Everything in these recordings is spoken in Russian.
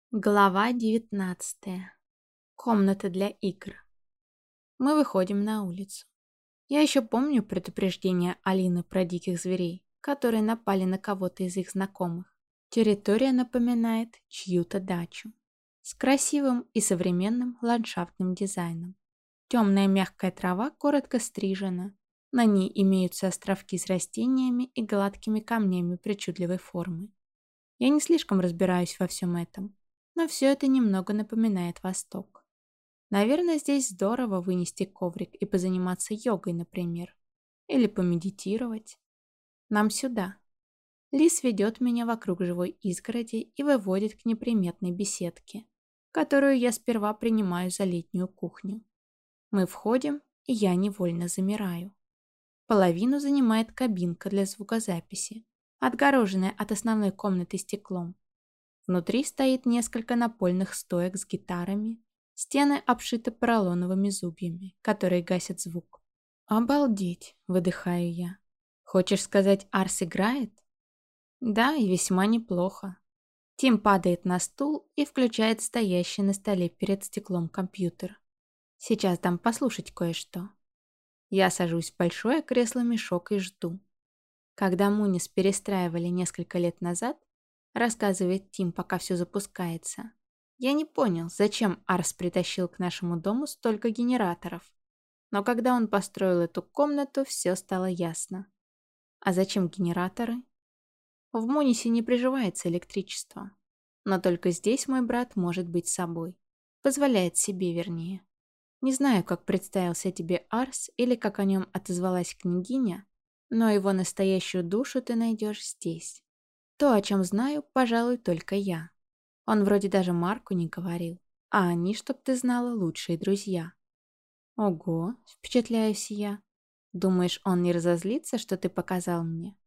Глава 19. Комната для игр. Мы выходим на улицу. Я еще помню предупреждение Алины про диких зверей, которые напали на кого-то из их знакомых. Территория напоминает чью-то дачу. С красивым и современным ландшафтным дизайном. Темная мягкая трава коротко стрижена. На ней имеются островки с растениями и гладкими камнями причудливой формы. Я не слишком разбираюсь во всем этом, но все это немного напоминает Восток. Наверное, здесь здорово вынести коврик и позаниматься йогой, например. Или помедитировать. Нам сюда. Лис ведет меня вокруг живой изгороди и выводит к неприметной беседке, которую я сперва принимаю за летнюю кухню. Мы входим, и я невольно замираю. Половину занимает кабинка для звукозаписи, отгороженная от основной комнаты стеклом. Внутри стоит несколько напольных стоек с гитарами, стены обшиты поролоновыми зубьями, которые гасят звук. «Обалдеть!» — выдыхаю я. «Хочешь сказать, Арс играет?» «Да, и весьма неплохо». Тим падает на стул и включает стоящий на столе перед стеклом компьютер. «Сейчас дам послушать кое-что». Я сажусь в большое кресло-мешок и жду. Когда Мунис перестраивали несколько лет назад, рассказывает Тим, пока все запускается, я не понял, зачем Арс притащил к нашему дому столько генераторов. Но когда он построил эту комнату, все стало ясно. А зачем генераторы? В Мунисе не приживается электричество. Но только здесь мой брат может быть собой. Позволяет себе, вернее. Не знаю, как представился тебе Арс или как о нем отозвалась княгиня, но его настоящую душу ты найдешь здесь. То, о чем знаю, пожалуй, только я. Он вроде даже Марку не говорил, а они, чтоб ты знала, лучшие друзья. Ого, впечатляюсь я. Думаешь, он не разозлится, что ты показал мне?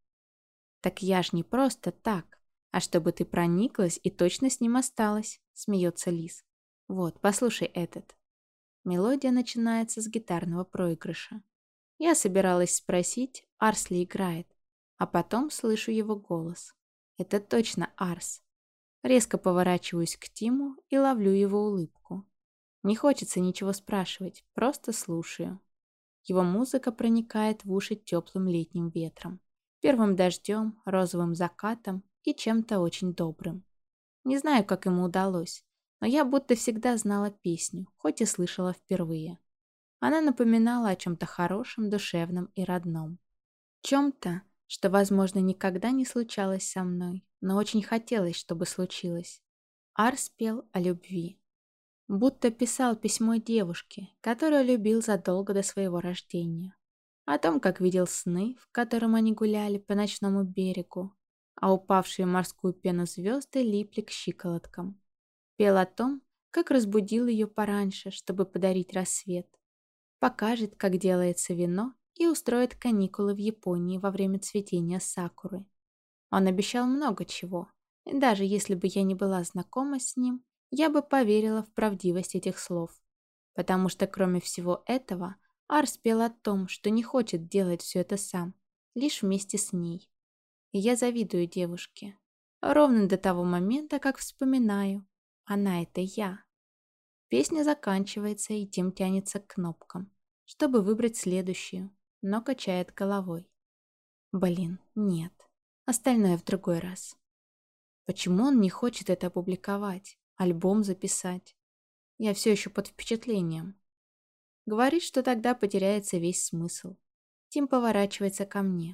Так я ж не просто так, а чтобы ты прониклась и точно с ним осталась, смеется Лис. Вот, послушай этот. Мелодия начинается с гитарного проигрыша. Я собиралась спросить, Арс ли играет, а потом слышу его голос. Это точно Арс. Резко поворачиваюсь к Тиму и ловлю его улыбку. Не хочется ничего спрашивать, просто слушаю. Его музыка проникает в уши теплым летним ветром, первым дождем, розовым закатом и чем-то очень добрым. Не знаю, как ему удалось, но я будто всегда знала песню, хоть и слышала впервые. Она напоминала о чем-то хорошем, душевном и родном. Чем-то, что, возможно, никогда не случалось со мной, но очень хотелось, чтобы случилось. Арс пел о любви. Будто писал письмо девушке, которую любил задолго до своего рождения. О том, как видел сны, в котором они гуляли по ночному берегу, а упавшие в морскую пену звезды липли к щиколоткам. Пел о том, как разбудил ее пораньше, чтобы подарить рассвет. Покажет, как делается вино, и устроит каникулы в Японии во время цветения сакуры. Он обещал много чего, и даже если бы я не была знакома с ним, я бы поверила в правдивость этих слов. Потому что, кроме всего этого, Арс пел о том, что не хочет делать все это сам, лишь вместе с ней. И я завидую девушке. Ровно до того момента, как вспоминаю, она — это я. Песня заканчивается, и Тим тянется к кнопкам, чтобы выбрать следующую, но качает головой. Блин, нет. Остальное в другой раз. Почему он не хочет это опубликовать, альбом записать? Я все еще под впечатлением. Говорит, что тогда потеряется весь смысл. Тим поворачивается ко мне.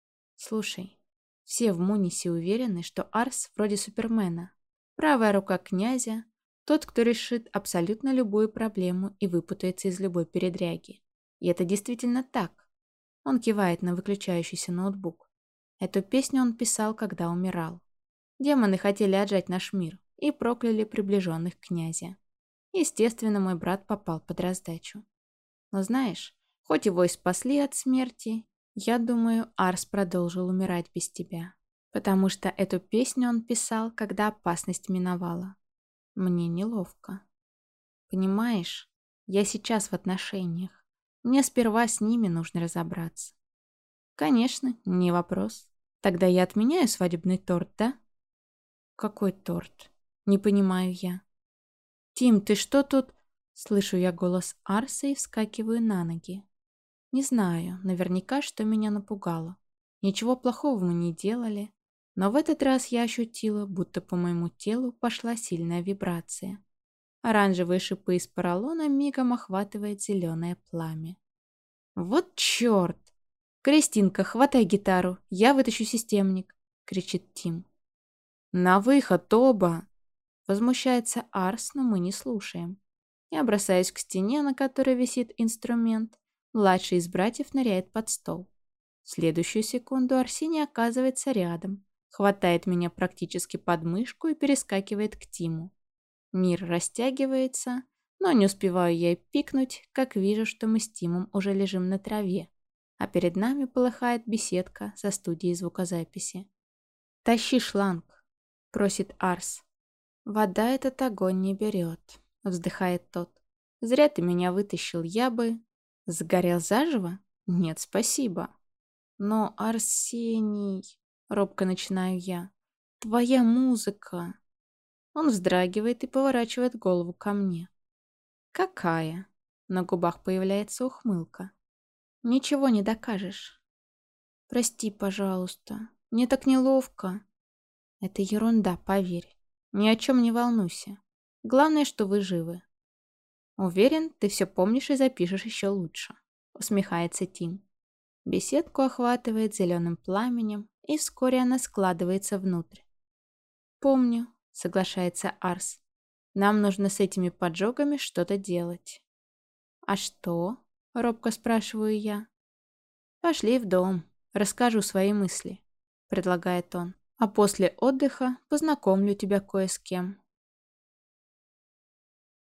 Слушай, все в Мунисе уверены, что Арс вроде Супермена. Правая рука князя, тот, кто решит абсолютно любую проблему и выпутается из любой передряги. И это действительно так. Он кивает на выключающийся ноутбук. Эту песню он писал, когда умирал. Демоны хотели отжать наш мир и прокляли приближенных князя. Естественно, мой брат попал под раздачу. Но знаешь, хоть его и спасли от смерти, я думаю, Арс продолжил умирать без тебя. Потому что эту песню он писал, когда опасность миновала. Мне неловко. Понимаешь, я сейчас в отношениях. Мне сперва с ними нужно разобраться. Конечно, не вопрос. Тогда я отменяю свадебный торт, да? Какой торт? Не понимаю я. «Тим, ты что тут?» Слышу я голос Арса и вскакиваю на ноги. Не знаю, наверняка, что меня напугало. Ничего плохого мы не делали, но в этот раз я ощутила, будто по моему телу пошла сильная вибрация. Оранжевые шипы из поролона мигом охватывает зеленое пламя. «Вот черт! Кристинка, хватай гитару, я вытащу системник!» — кричит Тим. «На выход, оба!» — возмущается Арс, но мы не слушаем. Я бросаюсь к стене, на которой висит инструмент. Младший из братьев ныряет под стол. В следующую секунду Арсений оказывается рядом, хватает меня практически под мышку и перескакивает к Тиму. Мир растягивается, но не успеваю я и пикнуть, как вижу, что мы с Тимом уже лежим на траве, а перед нами полыхает беседка со студией звукозаписи. «Тащи шланг», — просит Арс. «Вода этот огонь не берет», — вздыхает тот. «Зря ты меня вытащил, я бы...» «Сгорел заживо? Нет, спасибо». «Но, Арсений...» — робко начинаю я. «Твоя музыка...» Он вздрагивает и поворачивает голову ко мне. «Какая?» На губах появляется ухмылка. «Ничего не докажешь». «Прости, пожалуйста. Мне так неловко». «Это ерунда, поверь. Ни о чем не волнуйся. Главное, что вы живы». «Уверен, ты все помнишь и запишешь еще лучше», — усмехается Тим. Беседку охватывает зеленым пламенем, и вскоре она складывается внутрь. «Помню», — соглашается Арс. «Нам нужно с этими поджогами что-то делать». «А что?» — робко спрашиваю я. «Пошли в дом, расскажу свои мысли», — предлагает он. «А после отдыха познакомлю тебя кое с кем».